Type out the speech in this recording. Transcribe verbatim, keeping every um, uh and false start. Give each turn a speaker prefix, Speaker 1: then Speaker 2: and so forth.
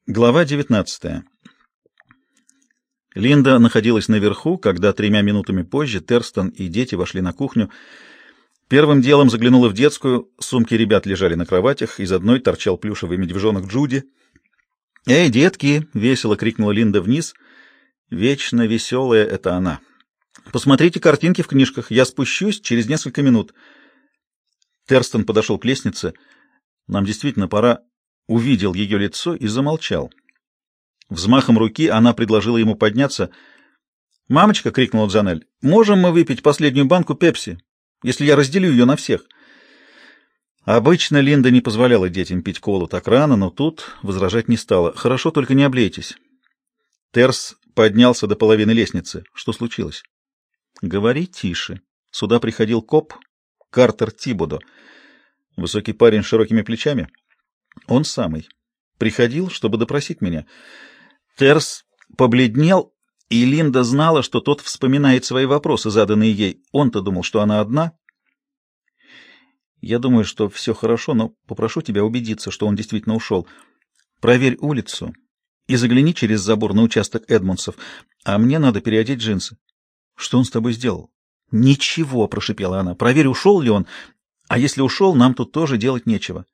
Speaker 1: Глава девятнадцатая. Линда находилась наверху, когда тремя минутами позже Терстон и дети вошли на кухню. Первым делом заглянула в детскую, сумки ребят лежали на кроватях, из одной торчал плюшевый медвежонок Джуди. «Эй, детки!» — весело крикнула Линда вниз. Вечно веселая это она. «Посмотрите картинки в книжках, я спущусь через несколько минут». Терстон подошел к лестнице. «Нам действительно пора». Увидел ее лицо и замолчал. Взмахом руки она предложила ему подняться. «Мамочка!» — крикнула Джанель. «Можем мы выпить последнюю банку пепси, если я разделю ее на всех?» Обычно Линда не позволяла детям пить колу так рано, но тут возражать не стала. «Хорошо, только не облейтесь». Терс поднялся до половины лестницы. Что случилось? «Говори тише». Сюда приходил коп Картер Тибодо. Высокий парень с широкими плечами. Он самый. Приходил, чтобы допросить меня. Терс побледнел, и Линда знала, что тот вспоминает свои вопросы, заданные ей. Он-то думал, что она одна. «Я думаю, что все хорошо, но попрошу тебя убедиться, что он действительно ушел. Проверь улицу и загляни через забор на участок Эдмонсов, а мне надо переодеть джинсы». «Что он с тобой сделал?» «Ничего», — прошипела она. «Проверь, ушел ли он, а если ушел, нам тут тоже делать нечего».